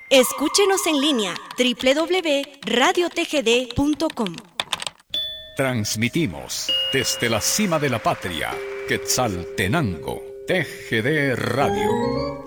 Escúchenos en línea www.radiotgd.com. Transmitimos desde la cima de la patria, Quetzaltenango, TGD Radio.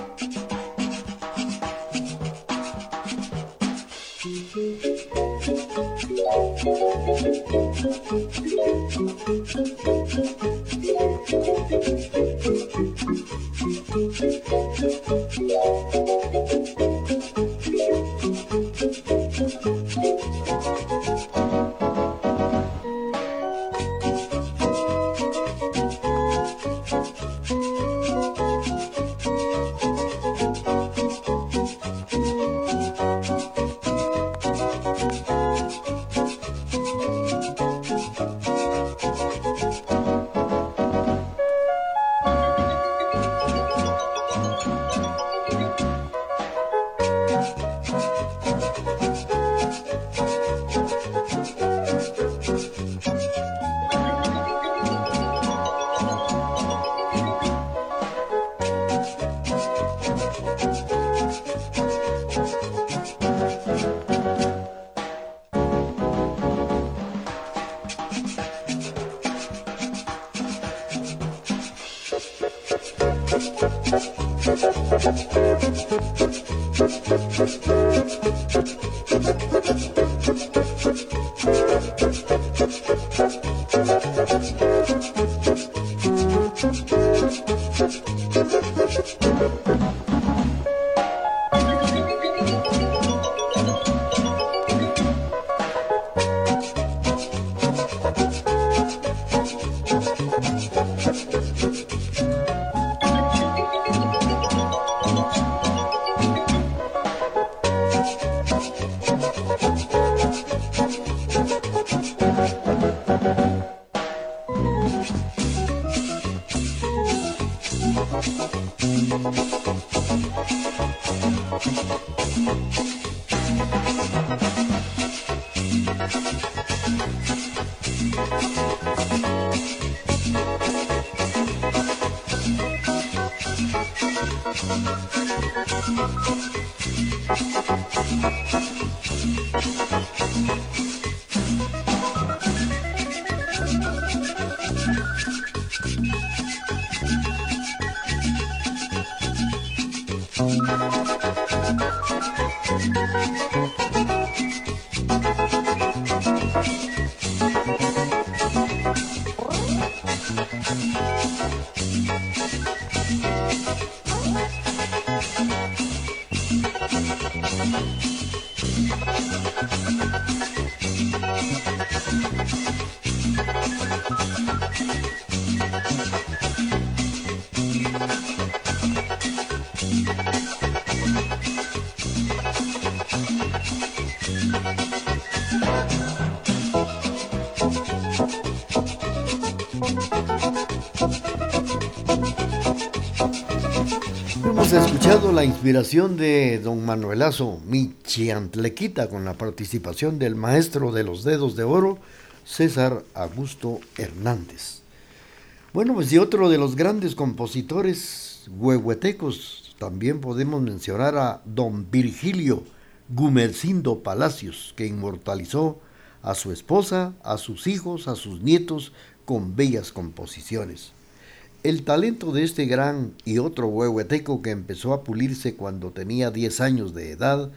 Hemos escuchado la inspiración de don Manuelazo Michiantlequita con la participación del maestro de los dedos de oro, César Augusto Hernández. Bueno, pues y otro de los grandes compositores huehuetecos, también podemos mencionar a don Virgilio Gumersindo Palacios, que inmortalizó a su esposa, a sus hijos, a sus nietos con bellas composiciones. El talento de este gran y otro huehueteco que empezó a pulirse cuando tenía 10 años de edad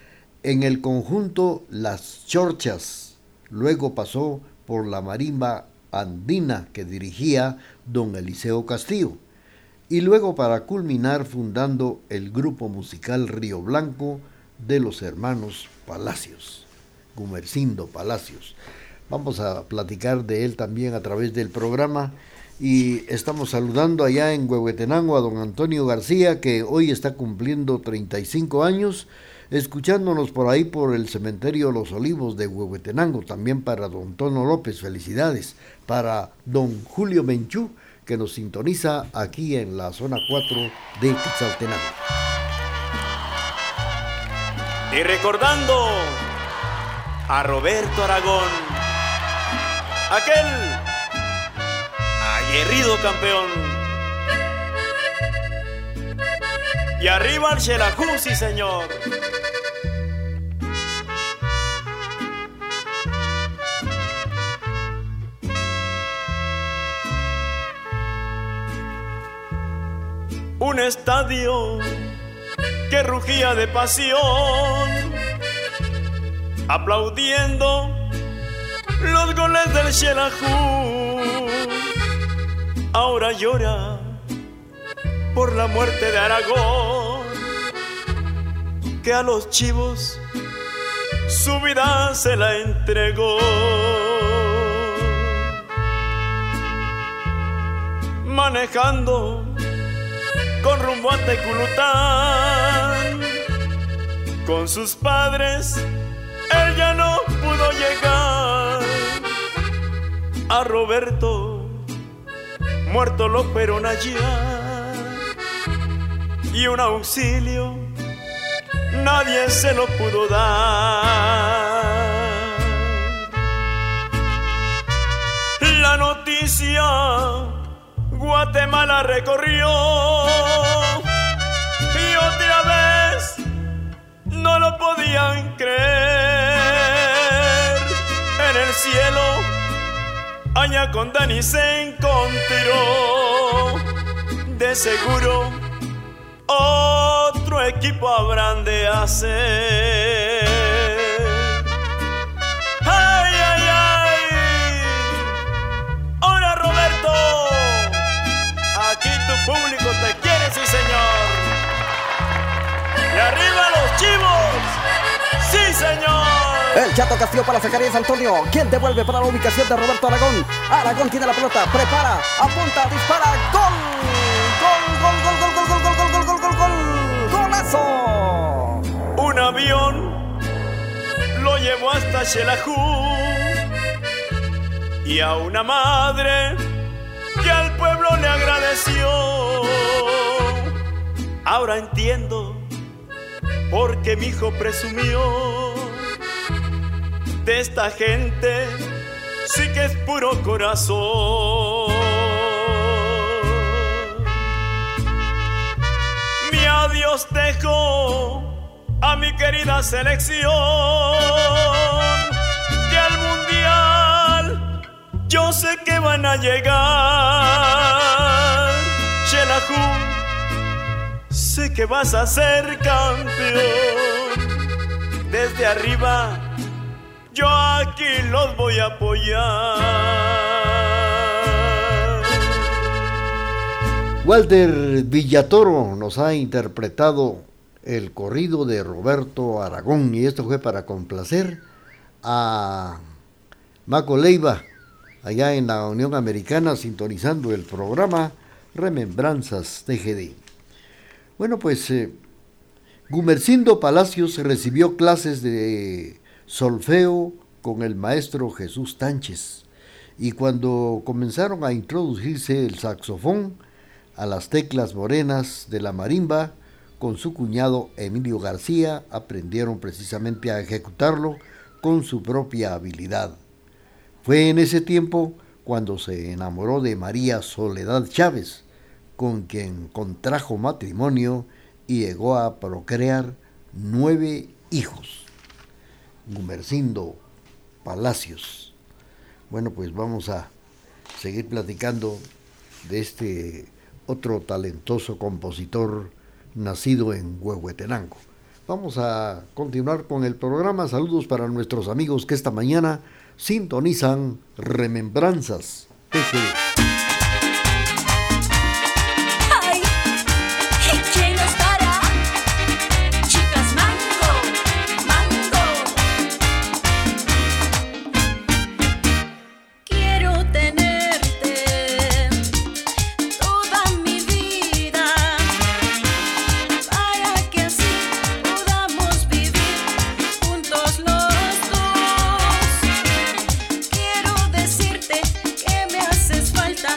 en el conjunto Las Chorchas, luego pasó por la marimba andina que dirigía don Eliseo Castillo, y luego para culminar fundando el grupo musical Río Blanco de los hermanos Palacios, Gumersindo Palacios. Vamos a platicar de él también a través del programa. Y estamos saludando allá en Huehuetenango a don Antonio García, que hoy está cumpliendo 35 años, escuchándonos por ahí por el cementerio Los Olivos de Huehuetenango. También para don Tono López, felicidades. Para don Julio Menchú, que nos sintoniza aquí en la zona 4 de Quetzaltenango. Y recordando a Roberto Aragón, aquel aguerrido campeón. y arriba el Xelajú, sí señor. Un estadio que rugía de pasión, aplaudiendo los goles del Xelajú. Ahora llora por la muerte de Aragón, que a los chivos su vida se la entregó. Manejando con rumbo a Teculután, con sus padres él ya no pudo llegar. A Roberto muerto lo fueron allá, y un auxilio nadie se lo pudo dar. La noticia Guatemala recorrió, y otra vez no lo podían creer. En el cielo Aña con Dani se encontró, de seguro otro equipo habrán de hacer. ¡Ay, ay, ay! ¡Hola, Roberto! Aquí tu público te quiere, sí señor. ¡Y arriba los chivos! ¡Sí señor! El Chato Castillo para Zacarías Antonio, quien devuelve para la ubicación de Roberto Aragón. Aragón tiene la pelota, prepara, apunta, dispara, ¡gol! ¡Gol, gol, gol, gol, gol, gol, gol, gol, gol, gol, gol! ¡Golazo! Un avión lo llevó hasta Xelajú, y a una madre que al pueblo le agradeció. Ahora entiendo por qué mi hijo presumió. De esta gente sí que es puro corazón. Mi adiós dejo a mi querida selección, que al mundial yo sé que van a llegar. Xelajú, sé que vas a ser campeón. Desde arriba yo aquí los voy a apoyar. Walter Villatoro nos ha interpretado el corrido de Roberto Aragón, y esto fue para complacer a Maco Leiva, allá en la Unión Americana, sintonizando el programa Remembranzas TGD. Bueno, pues Gumercindo Palacios recibió clases de solfeo con el maestro Jesús Tánchez, y cuando comenzaron a introducirse el saxofón a las teclas morenas de la marimba, con su cuñado Emilio García aprendieron precisamente a ejecutarlo con su propia habilidad. Fue en ese tiempo cuando se enamoró de María Soledad Chávez, con quien contrajo matrimonio y llegó a procrear 9 hijos. Gumercindo Palacios. Bueno, pues vamos a seguir platicando de este otro talentoso compositor nacido en Huehuetenango. Vamos a continuar con el programa. Saludos para nuestros amigos que esta mañana sintonizan Remembranzas TGD. Falta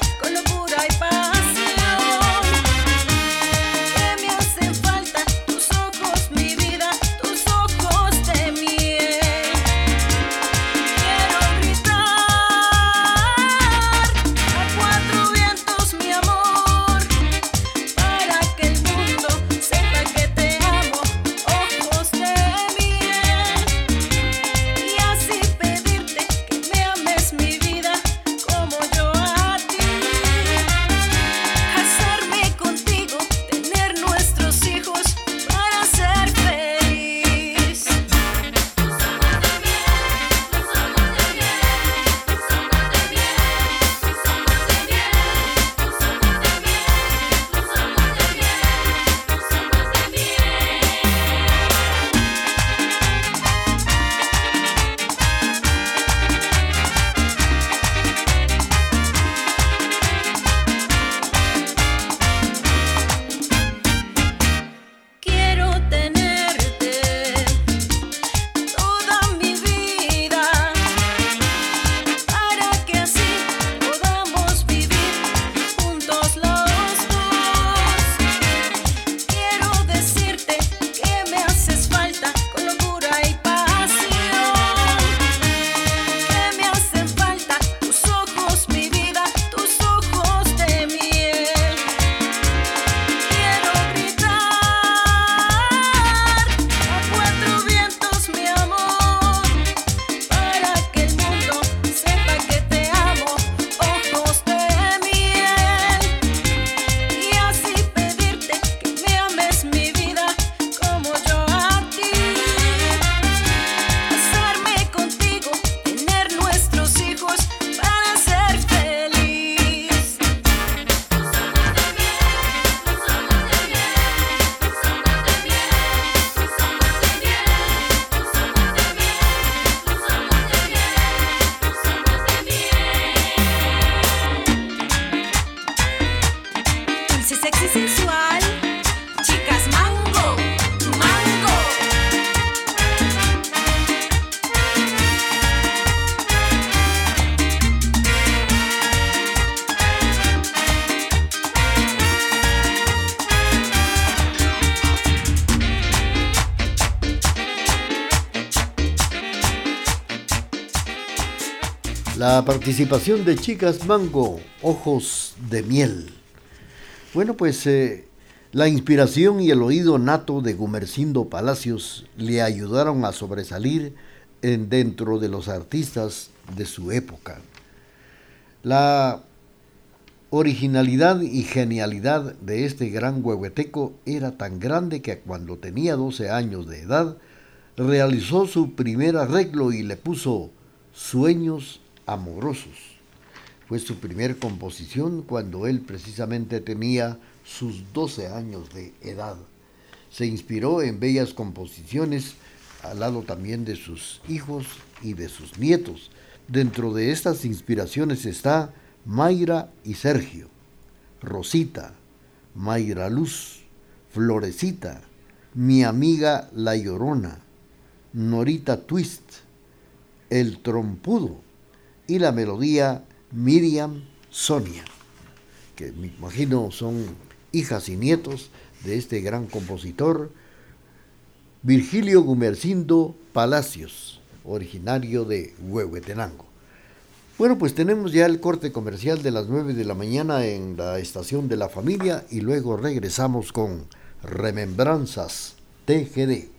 La participación de Chicas Mango, Ojos de Miel. Bueno, pues la inspiración y el oído nato de Gumersindo Palacios le ayudaron a sobresalir dentro de los artistas de su época. La originalidad y genialidad de este gran huehueteco era tan grande que cuando tenía 12 años de edad realizó su primer arreglo y le puso Sueños Amorosos. Fue su primer composición cuando él precisamente tenía sus 12 años de edad. Se inspiró en bellas composiciones al lado también de sus hijos y de sus nietos. Dentro de estas inspiraciones está Mayra y Sergio, Rosita, Mayra Luz, Florecita, Mi Amiga La Llorona, Norita Twist, El Trompudo y la melodía Miriam Sonia, que me imagino son hijas y nietos de este gran compositor Virgilio Gumersindo Palacios, originario de Huehuetenango. Bueno, pues tenemos ya el corte comercial de las 9 de la mañana en la estación de la familia y luego regresamos con Remembranzas TGD.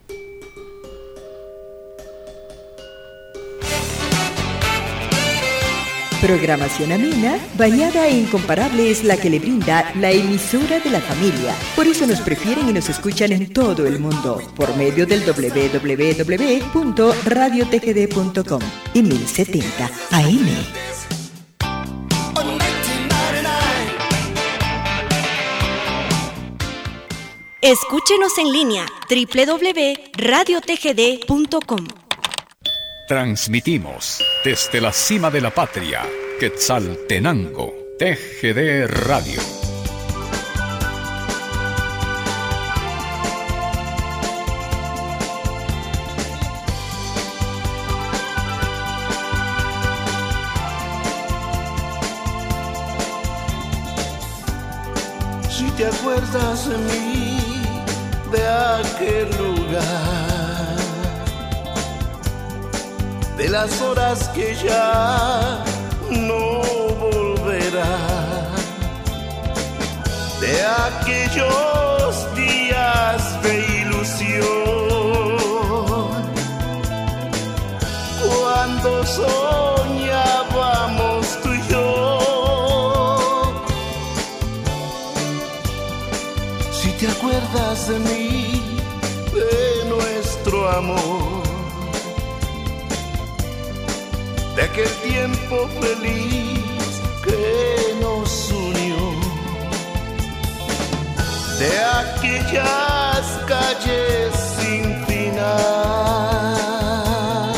Programación amena, bañada e incomparable es la que le brinda la emisora de la familia. Por eso nos prefieren y nos escuchan en todo el mundo, por medio del www.radiotgd.com y 1070 AM. Escúchenos en línea www.radiotgd.com. Transmitimos desde la cima de la patria, Quetzaltenango, TGD Radio. Si te acuerdas de mí, de aquel lugar, de las horas que ya no volverán, de aquellos días de ilusión, cuando soñábamos tú y yo. Si te acuerdas de mí, de nuestro amor, de aquel tiempo feliz que nos unió, de aquellas calles sin final,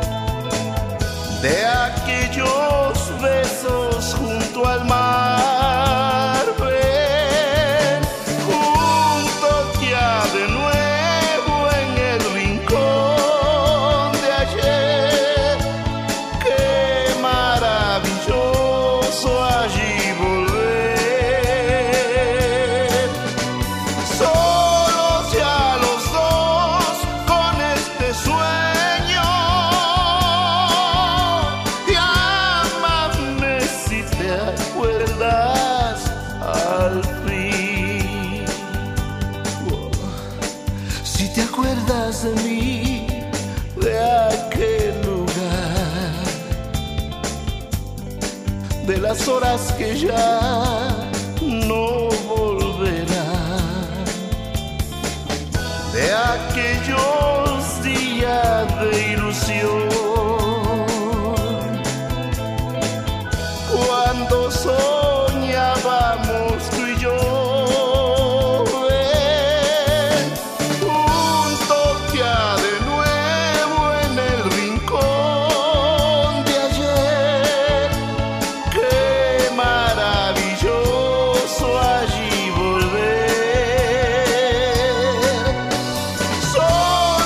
de aquellos besos junto al mar. Ven, juntos ya de nuevo en el rincón de ayer. Qué maravilloso allí volver, solos ya los dos con este sueño. Llámame si te acuerdas al fin. Si te acuerdas de mí, de aquel lugar, de las horas que ya no volverán, de aquellos días de ilusión, cuando soñábamos tú y yo. Ven, juntos ya de nuevo en el rincón de ayer. Qué maravilloso allí volver, solos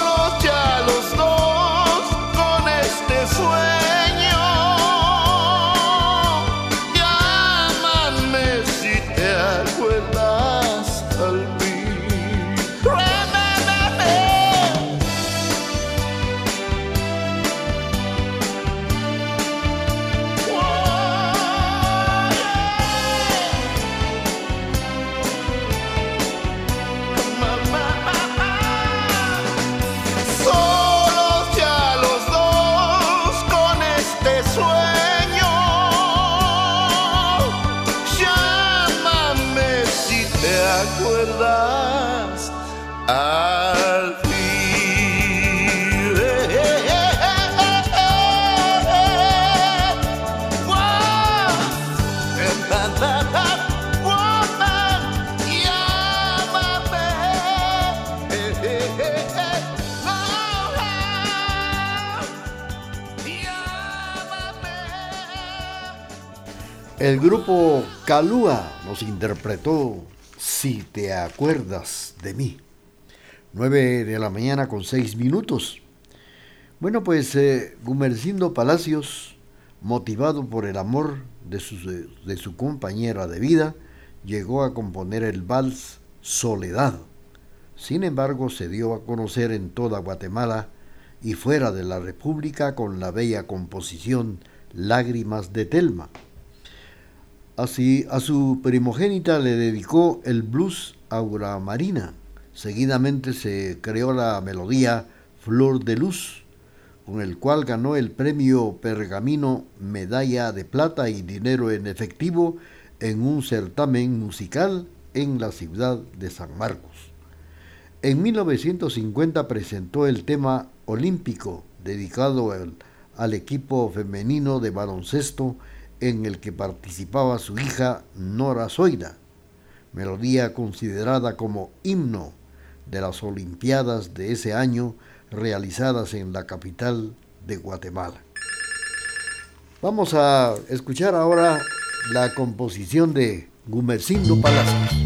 El grupo Calúa nos interpretó Si te acuerdas de mí. 9 de la mañana con 6 minutos. Bueno, pues Gumersindo Palacios, motivado por el amor de su compañera de vida, llegó a componer el vals Soledad. Sin embargo, se dio a conocer en toda Guatemala y fuera de la República con la bella composición Lágrimas de Telma. Así, a su primogénita le dedicó el blues Aura Marina. Seguidamente se creó la melodía Flor de Luz, con el cual ganó el premio Pergamino, medalla de plata y dinero en efectivo en un certamen musical en la ciudad de San Marcos. En 1950 presentó el tema olímpico dedicado al equipo femenino de baloncesto en el que participaba su hija Nora Zoida, melodía considerada como himno de las Olimpiadas de ese año realizadas en la capital de Guatemala. Vamos a escuchar ahora la composición de Gumersindo Palacios.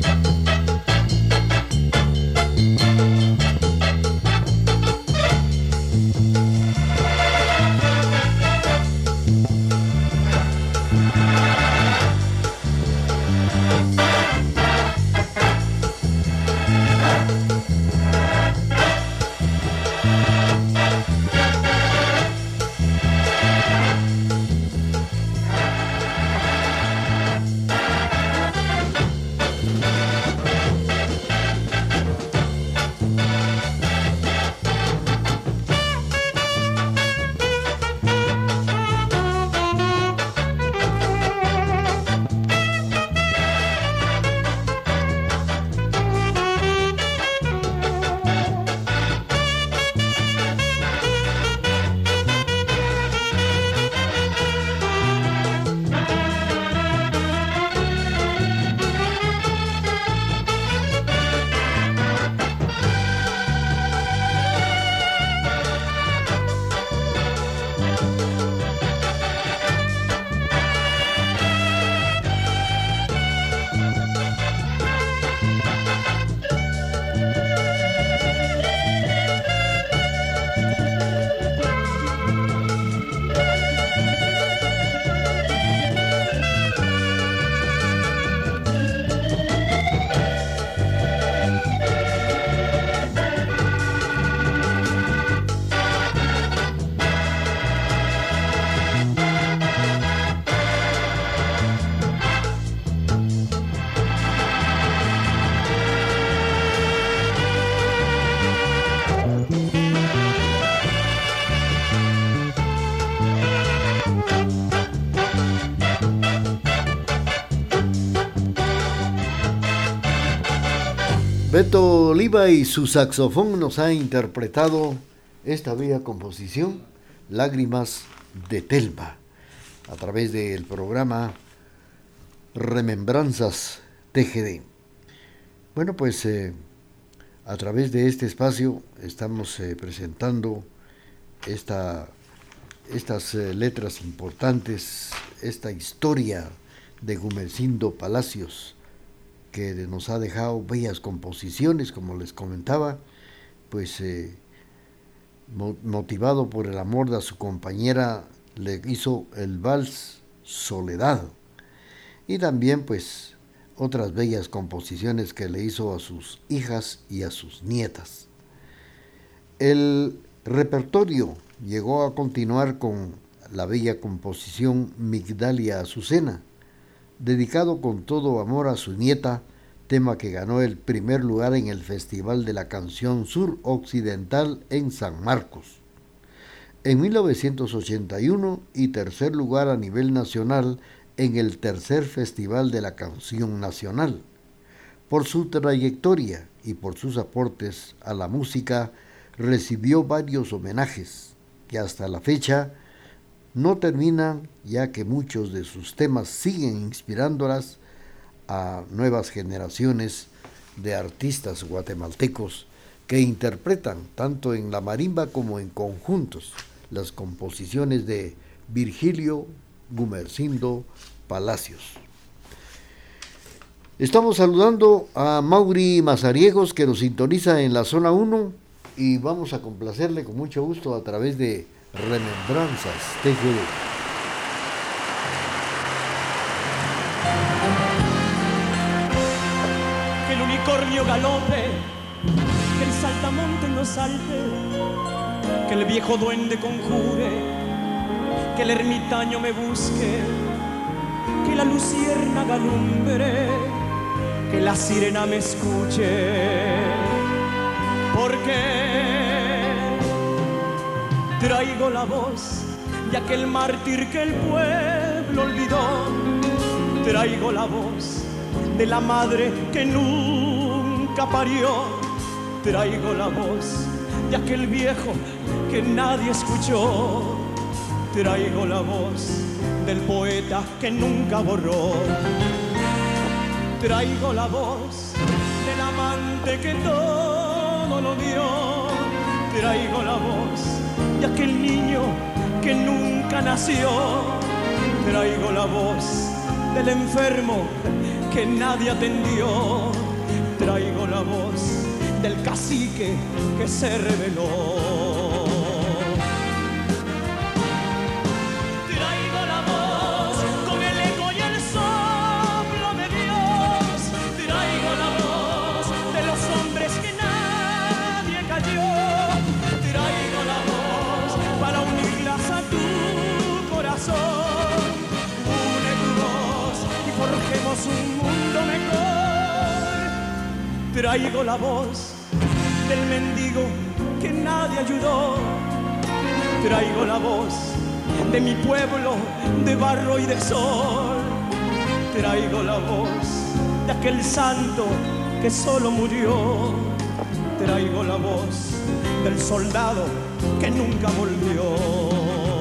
Beto Oliva y su saxofón nos ha interpretado esta bella composición, Lágrimas de Telma, a través del programa Remembranzas TGD. Bueno, pues a través de este espacio estamos presentando estas letras importantes, esta historia de Gumersindo Palacios, que nos ha dejado bellas composiciones, como les comentaba, pues motivado por el amor de su compañera, le hizo el vals Soledad, y también pues otras bellas composiciones que le hizo a sus hijas y a sus nietas. El repertorio llegó a continuar con la bella composición Migdalia Azucena, dedicado con todo amor a su nieta, tema que ganó el primer lugar en el Festival de la Canción Suroccidental en San Marcos. En 1981 y tercer lugar a nivel nacional en el tercer Festival de la Canción Nacional. Por su trayectoria y por sus aportes a la música, recibió varios homenajes que hasta la fecha no terminan, ya que muchos de sus temas siguen inspirándolas a nuevas generaciones de artistas guatemaltecos que interpretan tanto en la marimba como en conjuntos las composiciones de Virgilio Gumersindo Palacios. Estamos saludando a Mauri Mazariegos, que nos sintoniza en la zona 1, y vamos a complacerle con mucho gusto a través de Remembranzas TGD. Que el unicornio galope, que el saltamonte no salte, que el viejo duende conjure, que el ermitaño me busque, que la luciérnaga alumbre, que la sirena me escuche, porque traigo la voz de aquel mártir que el pueblo olvidó, traigo la voz de la madre que nunca parió, traigo la voz de aquel viejo que nadie escuchó, traigo la voz del poeta que nunca borró, traigo la voz del amante que todo lo dio, traigo la voz de aquel niño que nunca nació, traigo la voz del enfermo que nadie atendió, traigo la voz del cacique que se rebeló. Un mundo mejor. Traigo la voz del mendigo que nadie ayudó, traigo la voz de mi pueblo de barro y de sol, traigo la voz de aquel santo que solo murió, traigo la voz del soldado que nunca volvió.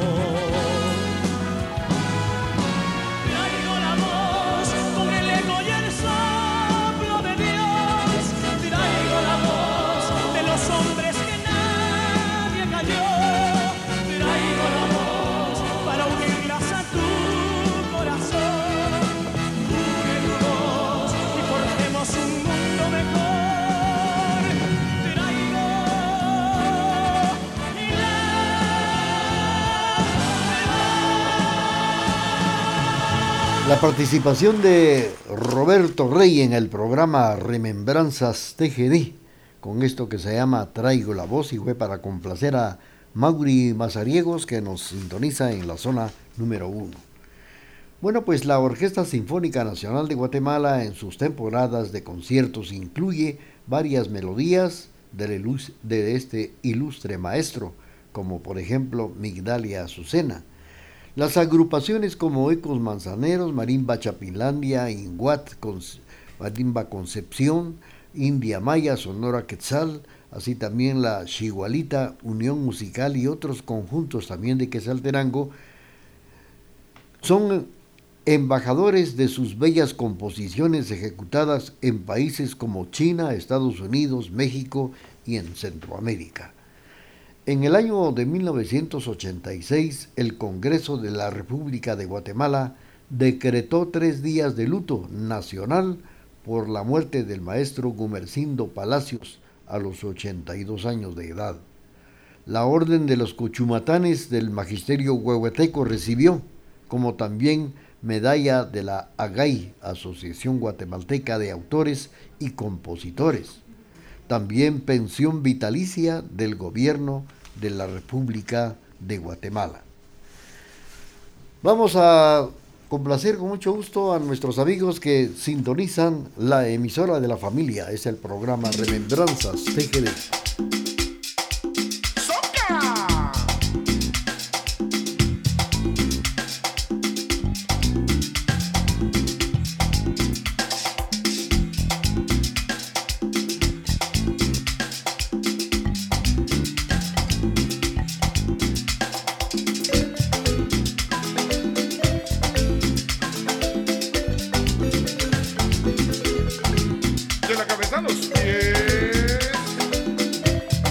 La participación de Roberto Rey en el programa Remembranzas TGD, con esto que se llama Traigo la Voz, y fue para complacer a Mauri Mazariegos, que nos sintoniza en la zona número 1. Bueno, pues la Orquesta Sinfónica Nacional de Guatemala en sus temporadas de conciertos incluye varias melodías de este ilustre maestro, como por ejemplo Migdalia Azucena. Las agrupaciones como Ecos Manzaneros, Marimba Chapinlandia, Inguat, Marimba Concepción, India Maya, Sonora Quetzal, así también la Xigualita, Unión Musical y otros conjuntos también de Quetzaltenango, son embajadores de sus bellas composiciones ejecutadas en países como China, Estados Unidos, México y en Centroamérica. En el año de 1986, el Congreso de la República de Guatemala decretó 3 días de luto nacional por la muerte del maestro Gumersindo Palacios a los 82 años de edad. La Orden de los Cochumatanes del Magisterio Huehueteco recibió, como también medalla de la AGAI, Asociación Guatemalteca de Autores y Compositores. También pensión vitalicia del Gobierno de la República de Guatemala. Vamos a complacer con mucho gusto a nuestros amigos que sintonizan la emisora de la familia. Es el programa Remembranzas TGD. De la cabeza a los pies.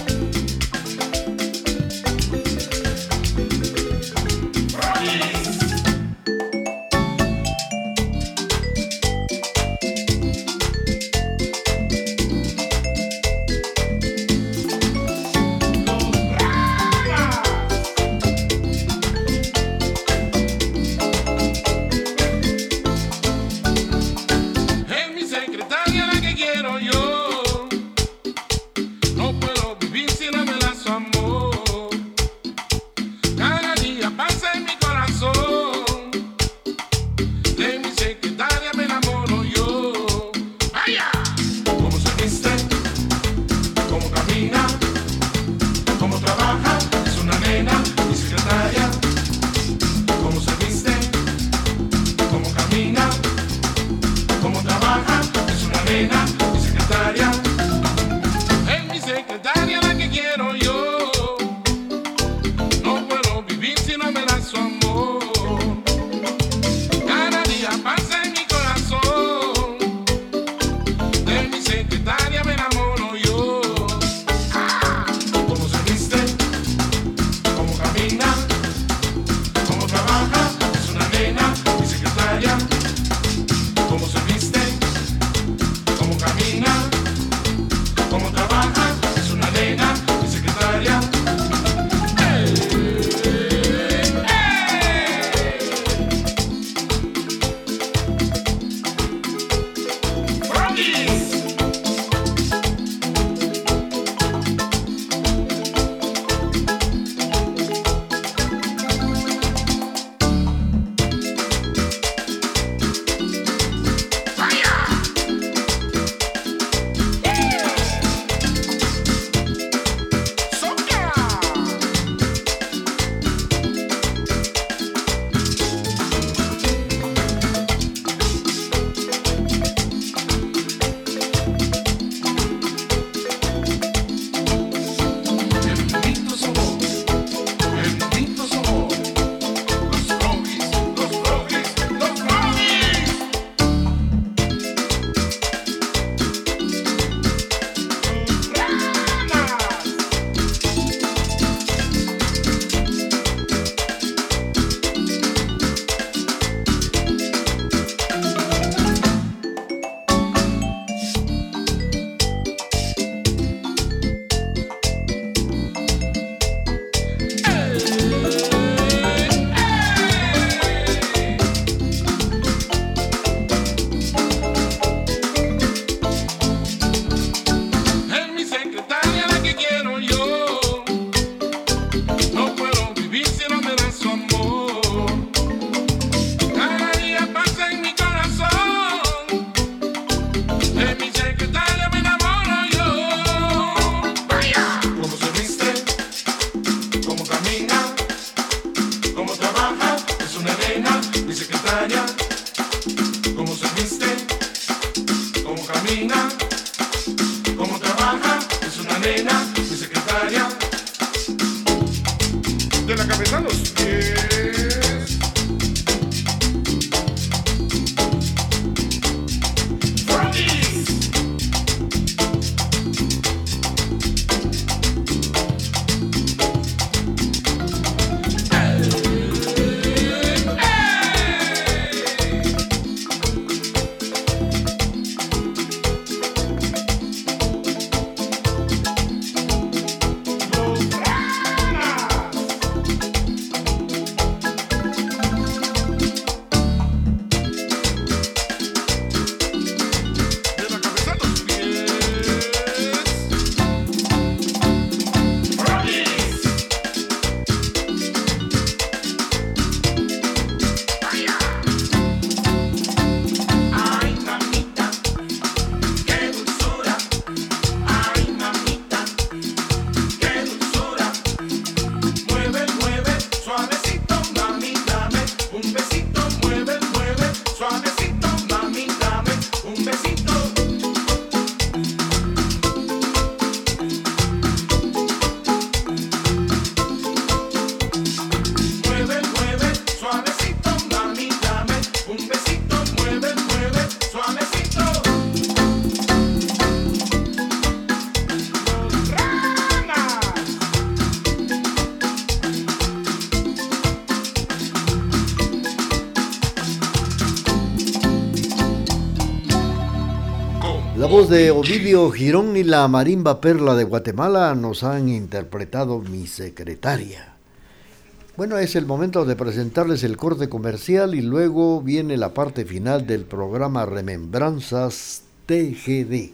La voz de Ovidio Girón y la Marimba Perla de Guatemala nos han interpretado Mi Secretaria. Bueno, es el momento de presentarles el corte comercial y luego viene la parte final del programa Remembranzas TGD.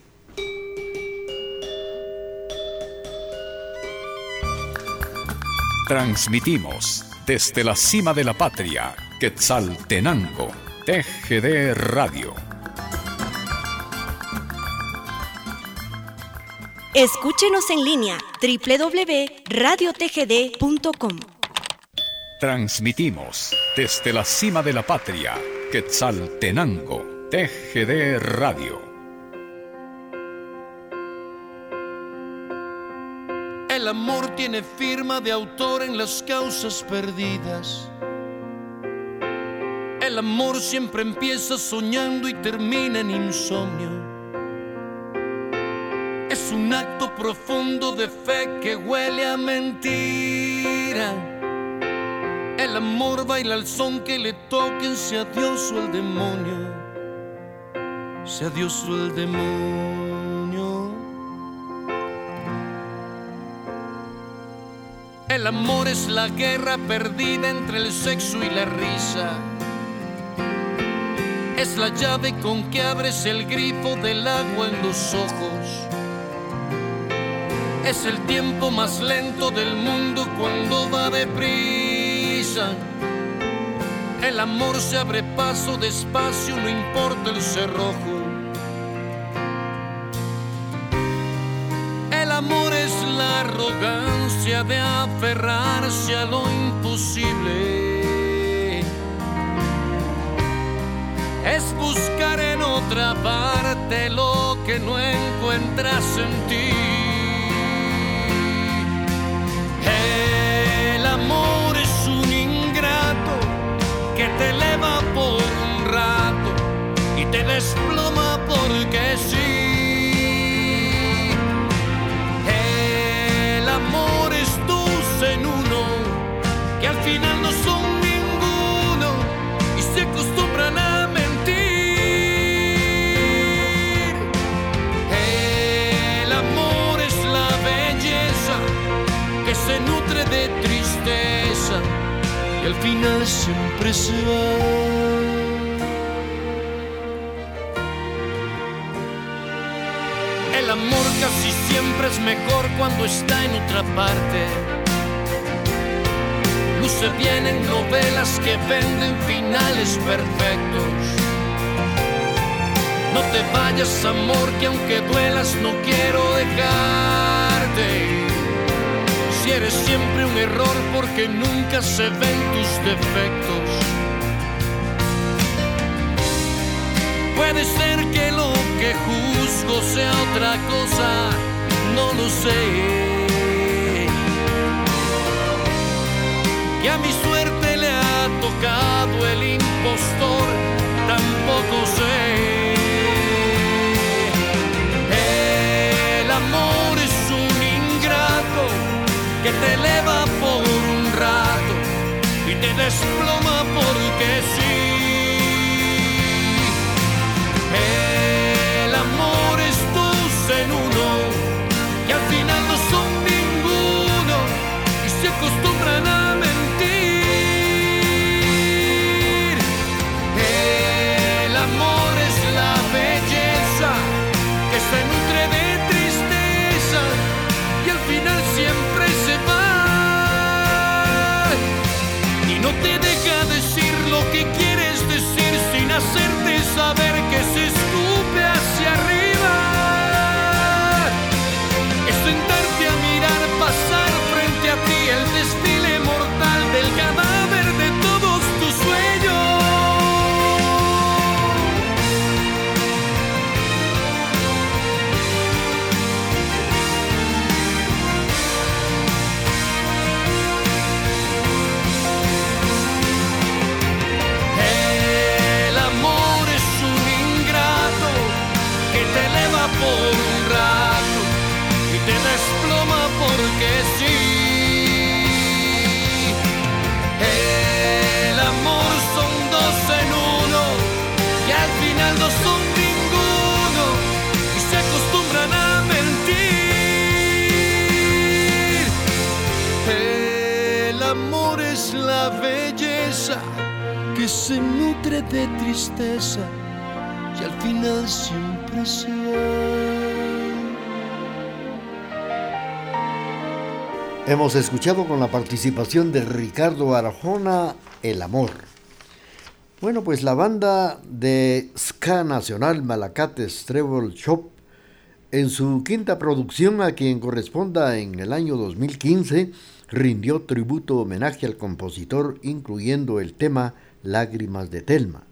Transmitimos desde la cima de la patria, Quetzaltenango, TGD Radio. Escúchenos en línea www.radiotgd.com. Transmitimos desde la cima de la patria, Quetzaltenango, TGD Radio. El amor tiene firma de autor en las causas perdidas. El amor siempre empieza soñando y termina en insomnio. Es un acto profundo de fe que huele a mentira. El amor baila al son que le toquen, sea Dios o el demonio. Sea Dios o el demonio. El amor es la guerra perdida entre el sexo y la risa. Es la llave con que abres el grifo del agua en los ojos. Es el tiempo más lento del mundo cuando va deprisa. El amor se abre paso despacio, no importa el cerrojo. El amor es la arrogancia de aferrarse a lo imposible. Es buscar en otra parte lo que no encuentras en ti. El amor es un ingrato que te eleva por un rato y te desploma porque sí. El amor es dos en uno que al final no son ninguno y se acostumbran a mentir. El amor es la belleza que se nutre de tristeza y al final siempre se va. El amor casi siempre es mejor cuando está en otra parte. Luce bien en novelas que venden finales perfectos. No te vayas, amor, que aunque duelas no quiero dejarte. Si eres siempre un error porque nunca se ven tus defectos. Puede ser que lo que juzgo sea otra cosa, no lo sé. Que a mi suerte le ha tocado el impostor, tampoco sé. El amor es un ingrato que te eleva por un rato y te desploma porque sí. El amor es dos en uno que al final no son ninguno y se acostumbran a mentir. El amor es la belleza que se nutre de tristeza y al final siempre se va y no te deja decir lo que quieres decir sin hacerte saber que se escupe hacia arriba. Es sentarte a mirar pasar frente a ti el desfile mortal del cadáver de todos tus sueños. El amor es un que se nutre de tristeza y al final siempre se va. Hemos escuchado con la participación de Ricardo Arjona, El Amor. Bueno, pues la banda de ska nacional Malacates Treble Shop, en su quinta producción, a quien corresponda en el año 2015, rindió tributo homenaje al compositor, incluyendo el tema Lágrimas de Telma.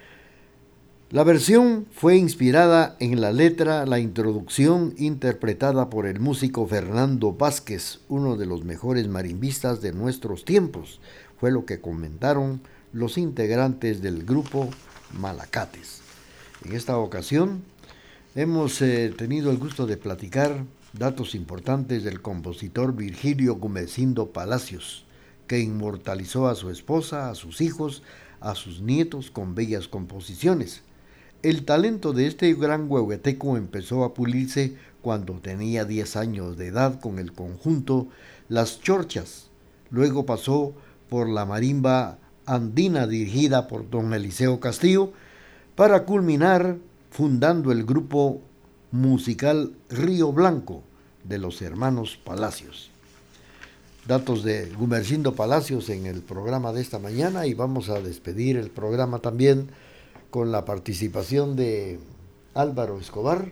La versión fue inspirada en la letra, la introducción interpretada por el músico Fernando Vázquez, uno de los mejores marimbistas de nuestros tiempos, fue lo que comentaron los integrantes del grupo Malacates. En esta ocasión hemos tenido el gusto de platicar datos importantes del compositor Virgilio Gumecindo Palacios, que inmortalizó a su esposa, a sus hijos, a sus nietos con bellas composiciones. El talento de este gran huehueteco empezó a pulirse cuando tenía 10 años de edad con el conjunto Las Chorchas. Luego pasó por la marimba andina dirigida por don Eliseo Castillo, para culminar fundando el grupo musical Río Blanco de los hermanos Palacios. Datos de Gumercindo Palacios en el programa de esta mañana, y vamos a despedir el programa también con la participación de Álvaro Escobar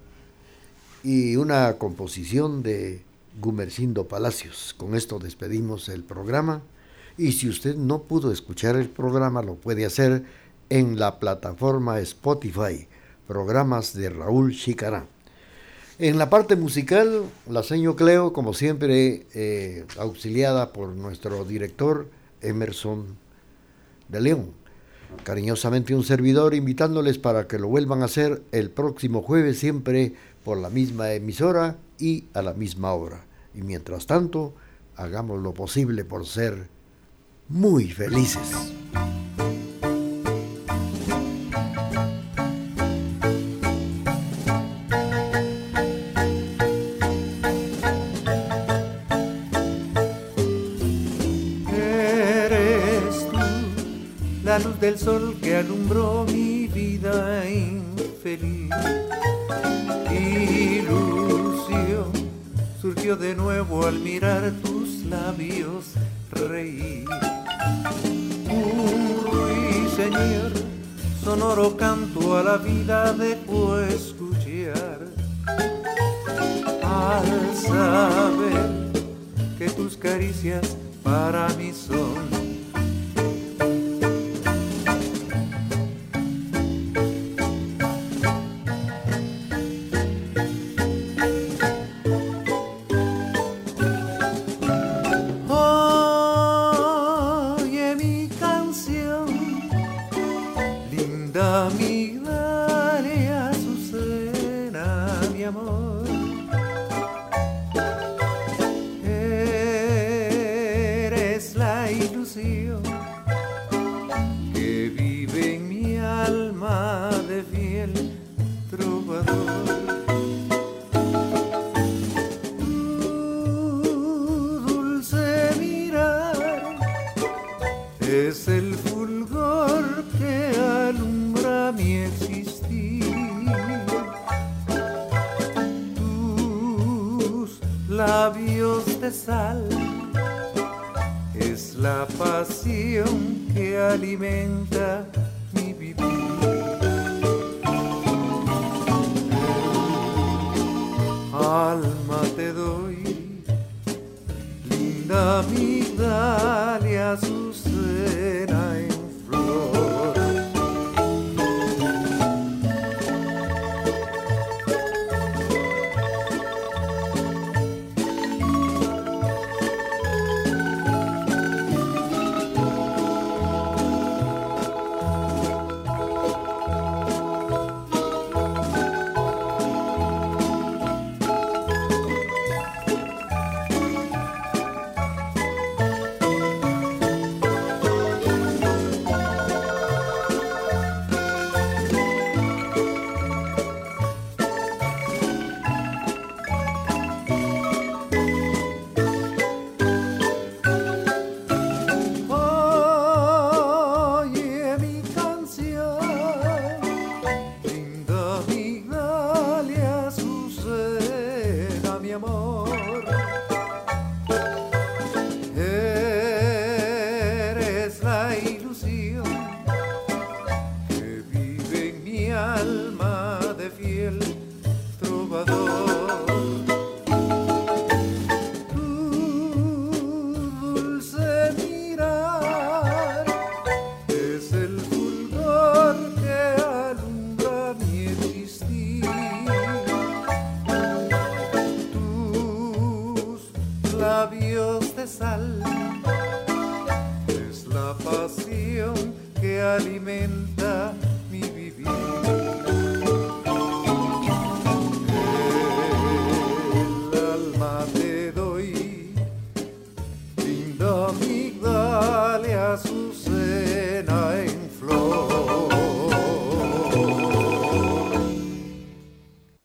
y una composición de Gumercindo Palacios. Con esto despedimos el programa, y si usted no pudo escuchar el programa, lo puede hacer en la plataforma Spotify, programas de Raúl Chicará. En la parte musical, la señor Cleo, como siempre, auxiliada por nuestro director Emerson de León. Cariñosamente un servidor, invitándoles para que lo vuelvan a hacer el próximo jueves, siempre por la misma emisora y a la misma hora. Y mientras tanto, hagamos lo posible por ser muy felices. La luz del sol que alumbró mi vida infeliz. Ilusión surgió de nuevo al mirar tus labios reír. Un ruiseñor sonoro canto a la vida dejó escuchar. Al saber que tus caricias para mí son labios de sal, es la pasión que alimenta mi vivir. Alma te doy, linda migdalia, azucena en flor. anillos de sal. Es la pasión que alimenta mi vivir. El alma te doy, brinda Migdalia su ser.